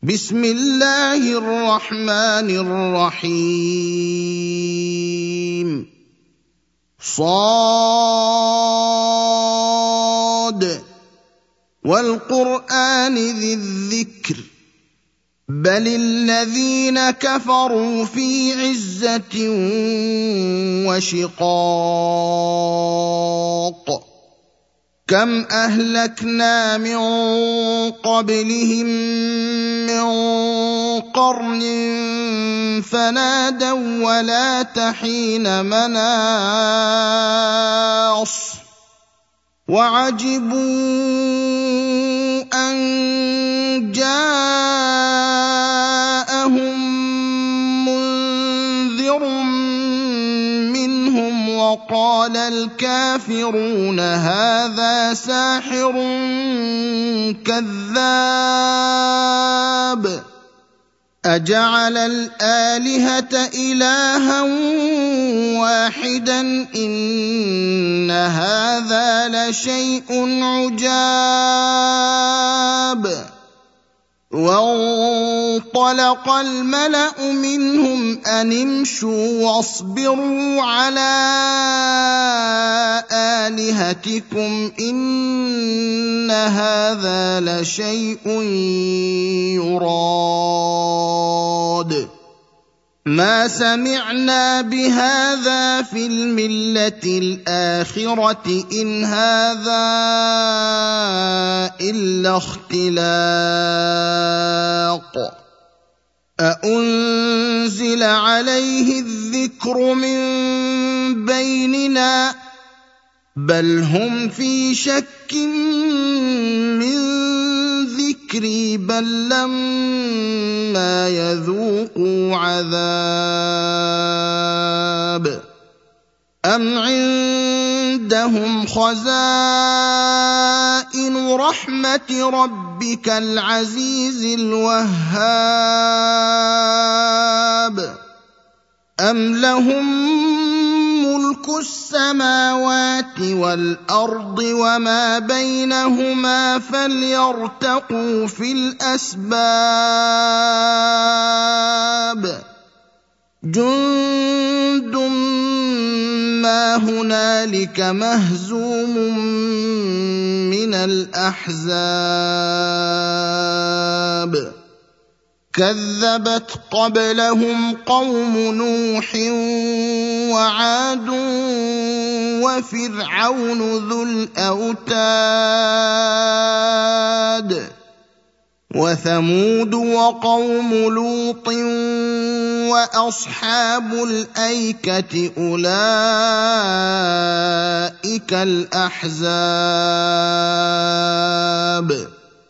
بسم الله الرحمن الرحيم صاد والقرآن ذي الذكر بل الذين كفروا في عزة وشقاق كم أهلكنا من قبلهم من قرن فنادوا ولا تحين مناص وعجبوا أن جاءهم منذر منهم وقال الكافرون هذا ساحر كذاب أجعل الآلهة إلها واحدا إن هذا لشيء عجاب وانطلق الملأ منهم أن امشوا واصبروا على آلهتكم إن هذا لشيء يراد ما سمعنا بهذا في الملة الآخرة إن هذا إلا اختلاق أأنزل عليه الذكر من بيننا بل هم في شك من ذكري بل لما يذوقوا عذاب أم عندهم خزائن رحمة ربك العزيز الوهاب أم لهم ملك السماوات والأرض وما بينهما فليرتقوا في الأسباب جند ما هنالك مهزوم من الأحزاب كذبت قبلهم قوم نوح وعاد وفرعون ذو الأوتاد وثمود وقوم لوط وأصحاب الأيكة أولئك الأحزاب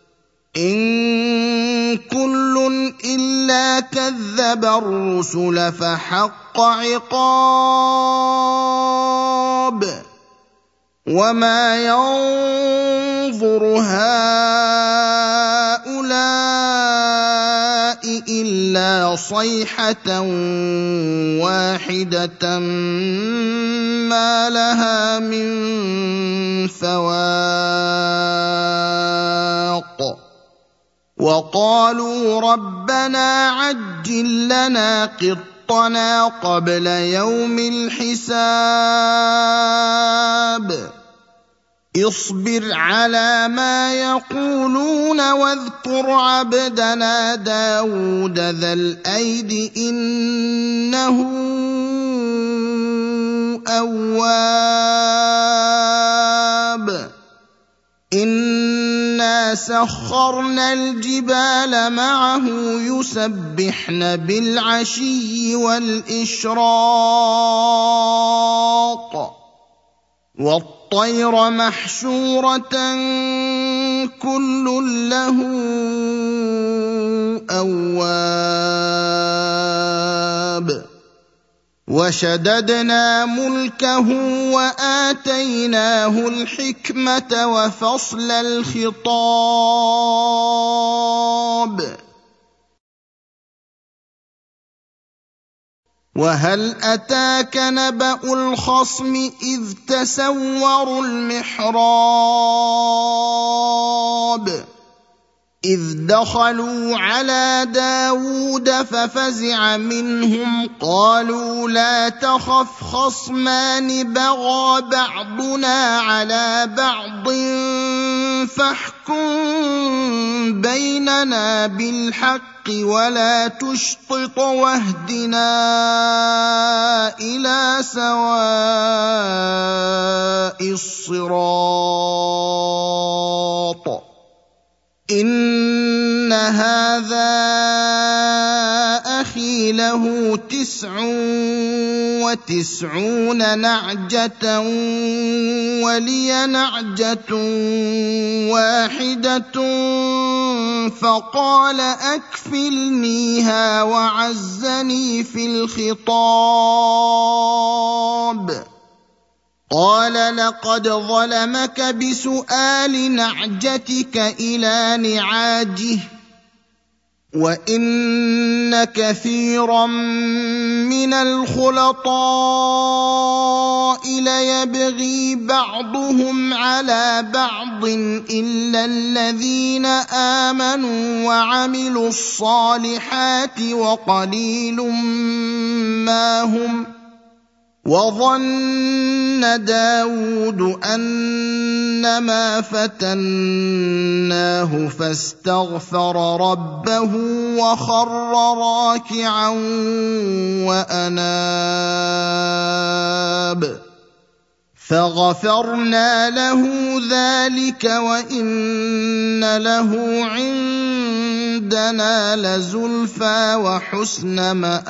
إن كل إلا كذب الرسل فحق عقاب وما ينظر هؤلاء إلا صيحة واحدة ما لها من فواق وقالوا ربنا عجل لنا قطنا قبل يوم الحساب اصبر على ما يقولون واذكر عبدنا داود ذا الأيد إنه أواب إنا سخرنا الجبال معه يسبحن بالعشي والإشراق والطير محشورة كل له أواب وشددنا ملكه وآتيناه الحكمة وفصل الخطاب وهل أتاك نبأ الخصم إذ تسوروا المحراب إذ دخلوا على داود ففزع منهم قالوا لا تخف خصمان بغى بعضنا على بعض فاحكم بيننا بالحق ولا تشطط واهدنا إلى سواء الصراط إن هذا أخي له 99 نعجة ولي نعجة واحدة فقال أكفلنيها وعزني في الخطاب قال لقد ظلمك بسؤال نعجتك إلى نعاجه وإن كثيرا من الخلطاء ليبغي بعضهم على بعض إلا الذين آمنوا وعملوا الصالحات وقليل ما هم وظن داود أنما فتناه فاستغفر ربه وخر راكعا وأناب فغفرنا له ذلك وإن له عندنا لزلفى وحسن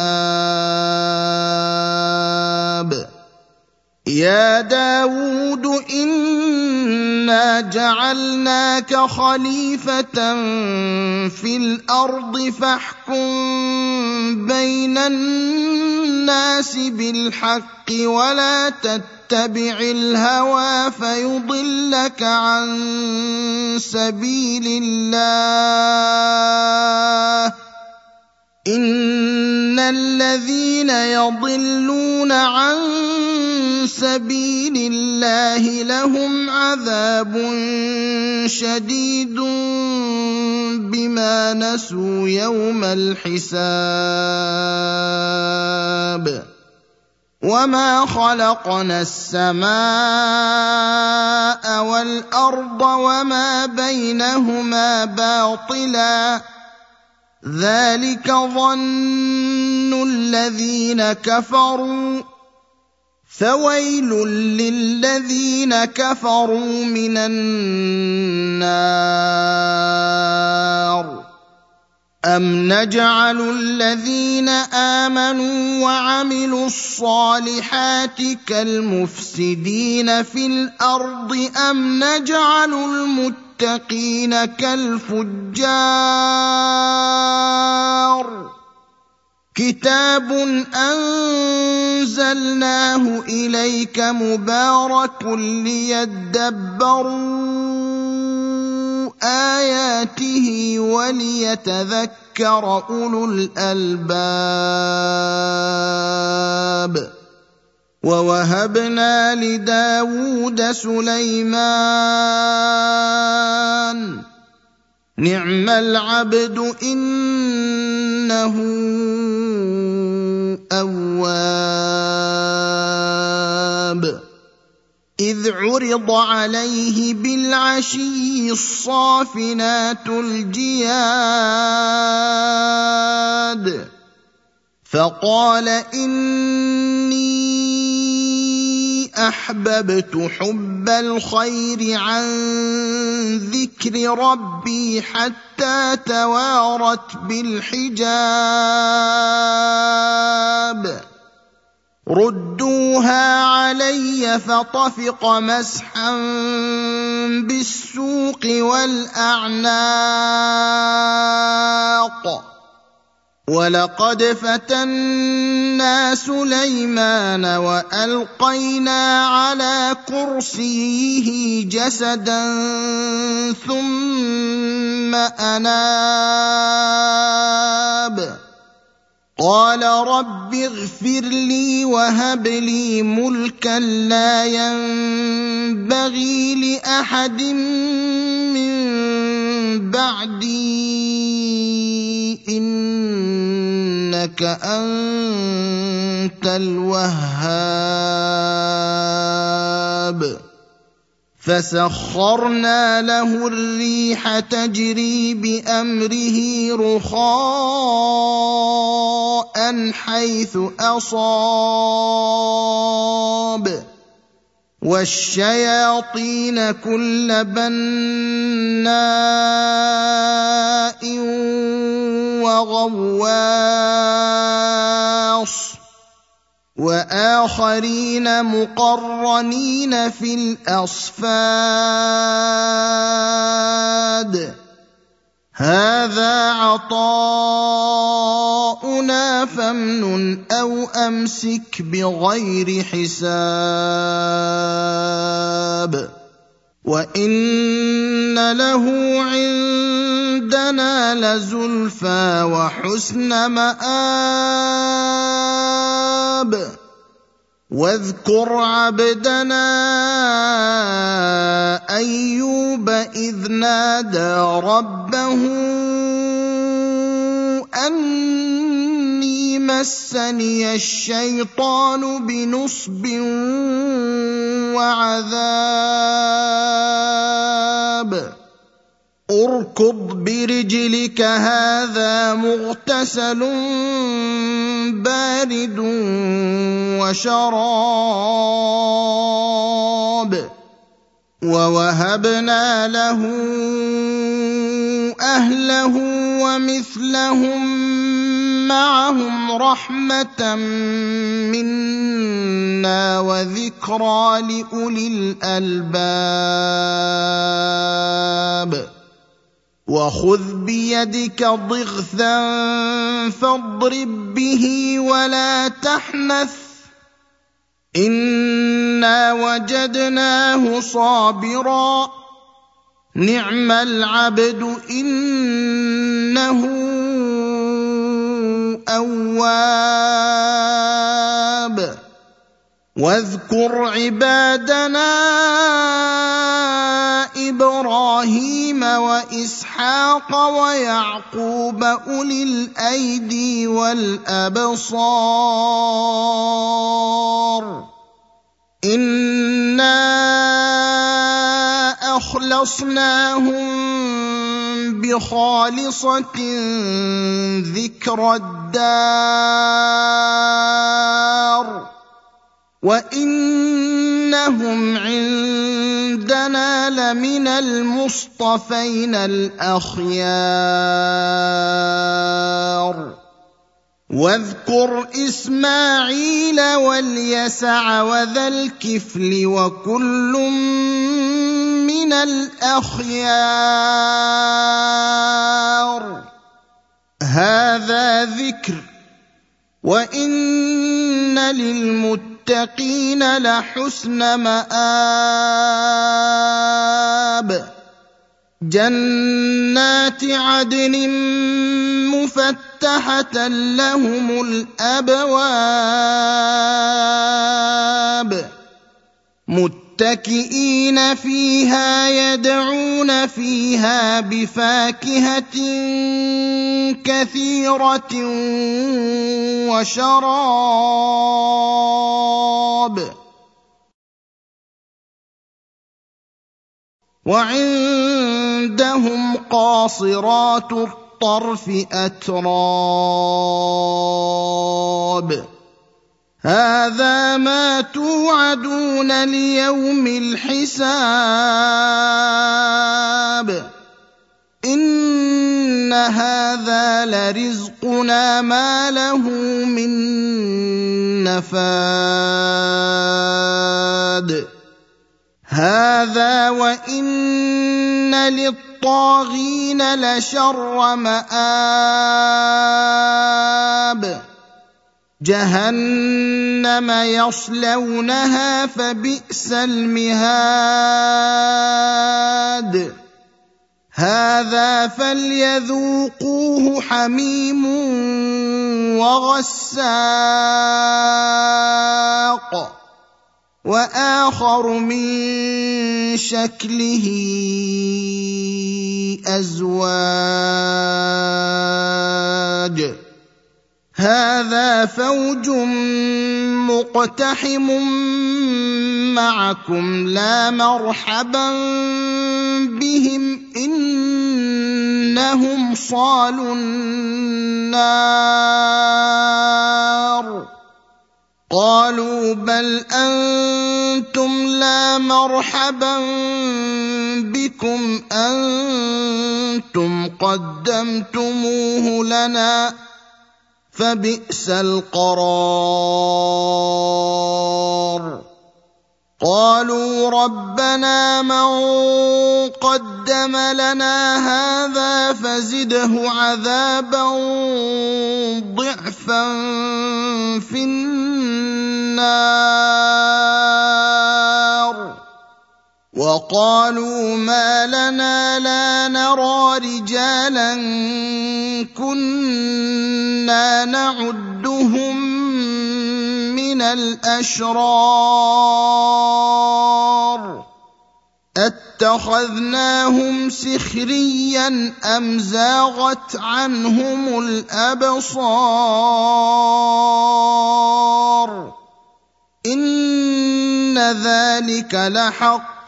مآب يا داود إنا جعلناك خليفة في الأرض فاحكم بين الناس بالحق ولا تتبع الهوى فيضلك عن سبيل الله إن الذين يضلون عن سبيل الله لهم عذاب شديد بما نسوا يوم الحساب وما خلقنا السماء والأرض وما بينهما باطلا ذلك ظن الذين كفروا فويل للذين كفروا من النار أم نجعل الذين آمنوا وعملوا الصالحات كالمفسدين في الأرض أم نجعل المتقين كالفجار كتاب أنزلناه إليك مبارك ليدبروا آياته وليتذكر أولو الألباب ووهبنا لداود سليمان نعم العبد إنه أواب إذ عرض عليه بالعشي الصافنات الجياد فقال إني أحببت حب الخير عن ذكر ربي حتى توارت بالحجاب ردوها علي فطفق مسحا بالسوق والأعناق ولقد فتنا سليمان وألقينا على كرسيه جسدا ثم أناب قال رب اغفر لي وهب لي ملكا لا ينبغي لأحد من بَعْدِي إِنَّكَ أَنتَ الْوَهَّابُ فَسَخَّرْنَا لَهُ الرِّيحَ تَجْرِي بِأَمْرِهِ رُخَاءً حَيْثُ أَصَابَ وَالشَّيَاطِينَ كُلَّ بَنَّاءٍ وَغَوَّاصٍ وَآخَرِينَ مُقَرَّنِينَ فِي الْأَصْفَادِ هَذَا عَطَاؤُنَا فَامْنُنْ أَوْ أَمْسِكْ بِغَيْرِ حِسَابٍ وَإِنَّ لَهُ عِندَنَا لَزُلْفَىٰ وَحُسْنَ مَآبٍ وَاذْكُرْ عَبْدَنَا أَيُّوبَ إِذْ نَادَىٰ رَبَّهُ أَنِّي مَسَّنِيَ الشَّيْطَانُ بِنُصْبٍ وَعَذَابٍ ارْكُضْ بِرِجْلِكَ هَٰذَا مُغْتَسَلٌ بَارِدٌ وَشَرَابٌ وَوَهَبْنَا لَهُ أَهْلَهُ وَمِثْلَهُم مَّعَهُمْ رَحْمَةً مِّنَّا وَذِكْرَىٰ لِأُولِي الْأَلْبَابِ وَخُذْ بِيَدِكَ ضِغْثًا فَاضْرِب بِّهِ وَلَا تَحْنَثْ إِنَّا وَجَدْنَاهُ صَابِرًا نِعْمَ الْعَبْدُ إِنَّهُ أَوَّابٌ وَاذْكُرْ عِبَادَنَا إِبْرَاهِيمَ وَإِسْحَاقَ وَيَعْقُوبَ أُولِي الْأَيْدِي وَالْأَبْصَارِ إِنَّا أَخْلَصْنَاهُم بِخَالِصَةٍ ذِكْرَى الدَّارِ وَإِنَّهُمْ عِندَنَا لَمِنَ الْمُصْطَفَيْنَ الْأَخْيَارِ وَاذْكُرْ إِسْمَاعِيلَ وَالْيَسَعَ وَذَا الْكِفْلِ وَكُلٌّ مِّنَ الْأَخْيَارِ هَذَا ذِكْرٌ وَإِنَّ لِلْمُتَّقِينَ لَحُسْنَ مَآبٍ جَنَّاتِ عَدْنٍ مُّفَتَّحَةً لَّهُمُ الْأَبْوَابُ مُتَّكِئِينَ فِيهَا يَدْعُونَ فِيهَا بِفَاكِهَةٍ كَثِيرَةٍ وَشَرَابٍ وَعِندَهُمْ قَاصِرَاتُ الطَّرْفِ أَتْرَابٌ هَذَا مَا تُوعَدُونَ لِيَوْمِ الْحِسَابِ إِنَّ هَذَا لَرِزْقُنَا مَا لَهُ مِن نَّفَادٍ هَذَا وَإِنَّ لِلطَّاغِينَ لَشَرَّ مَآبٍ جَهَنَّمَ يَصْلَوْنَهَا فَبِئْسَ الْمِهَادُ هَذَا فَلْيَذُوقُوهُ حَمِيمٌ وَغَسَّاقٌ وآخر من شكله أزواج هذا فوج مقتحم معكم لا مرحبا بهم إنهم صالوا النار قالوا بل أنتم لا مرحبا بكم أنتم قدمتموه لنا فبئس القرار قالوا ربنا من قدم لنا هذا فزده عذابا ضعفا في النار وقالوا ما لنا لا نرى رجالا كنا نعدهم من الأشرار أتخذناهم سخريا أم زاغت عنهم الأبصار إن ذلك لحق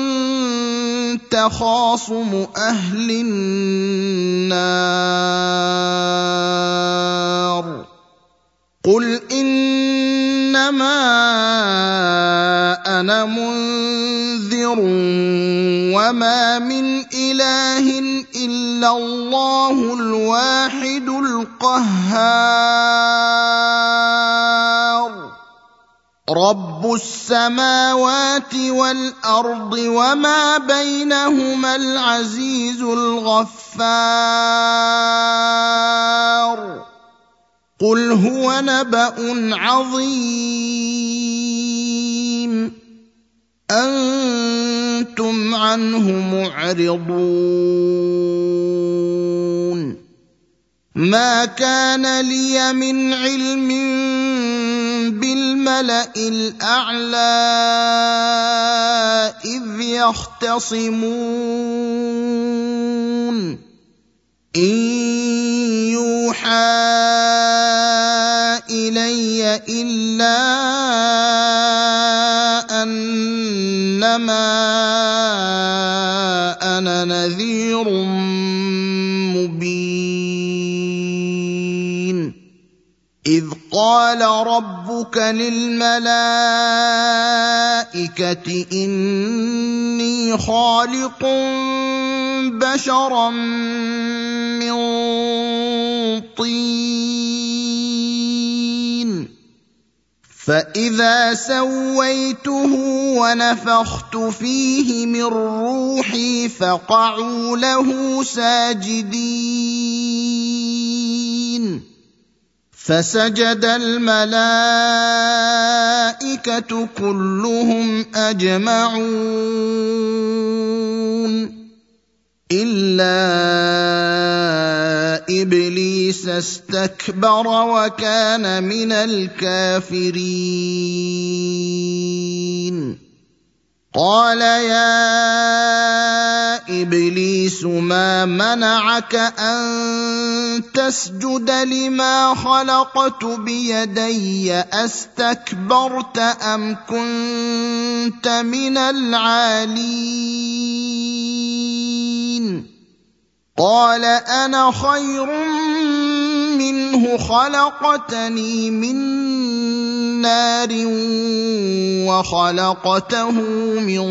تخاصم أهل النار قل إنما أنا منذر وما من إله إلا الله الواحد القهار رب السماوات والأرض وما بينهما العزيز الغفار قل هو نبأ عظيم أنتم عنه معرضون ما كان لي من علم بالملأ الأعلى إذ يختصمون إن يوحى إلي إلا أنما أنا نذير مبين إذ قال ربك للملائكة إني خالق بشرا من طين فإذا سويته ونفخت فيه من روحي فقعوا له ساجدين فسجد الملائكة كلهم أجمعون إلا إبليس استكبر وكان من الكافرين قال يا إبليس ما منعك أن تسجد لما خلقت بيدي أستكبرت أم كنت من العالين قال أنا خير منه خلقتني من نار وخلقته من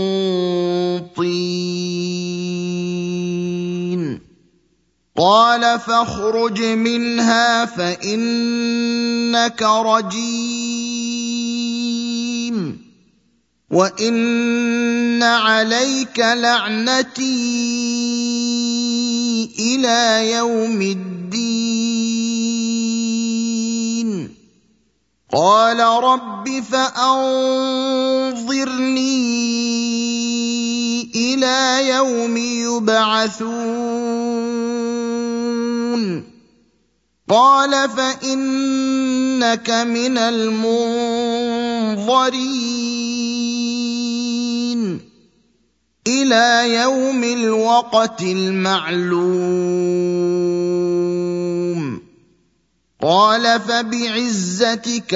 طين قال فاخرج منها فإنك رجيم وإن عليك لعنتي إلى يوم الدين قال رب فأنظرني إلى يوم يبعثون قال فإنك من المنظرين إلى يوم الوقت المعلوم قال فبعزتك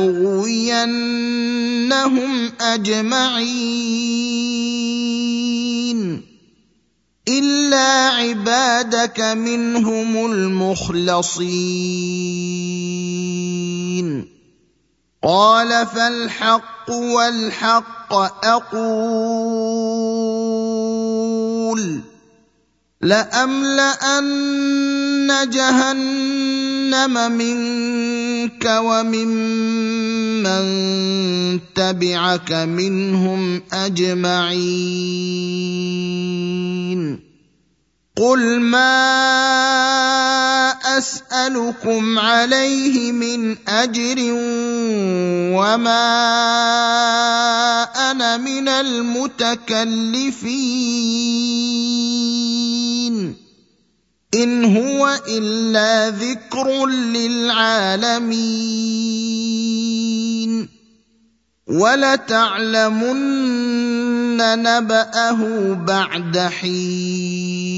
لأغوينهم أجمعين إلا عبادك منهم المخلصين قال فالحق والحق أقول لأملأن جهنم منك وممن تبعك منهم أجمعين قل ما أسألكم عليه من أجر وما أنا من المتكلفين إن هو إلا ذكر للعالمين ولتعلمن نبأه بعد حين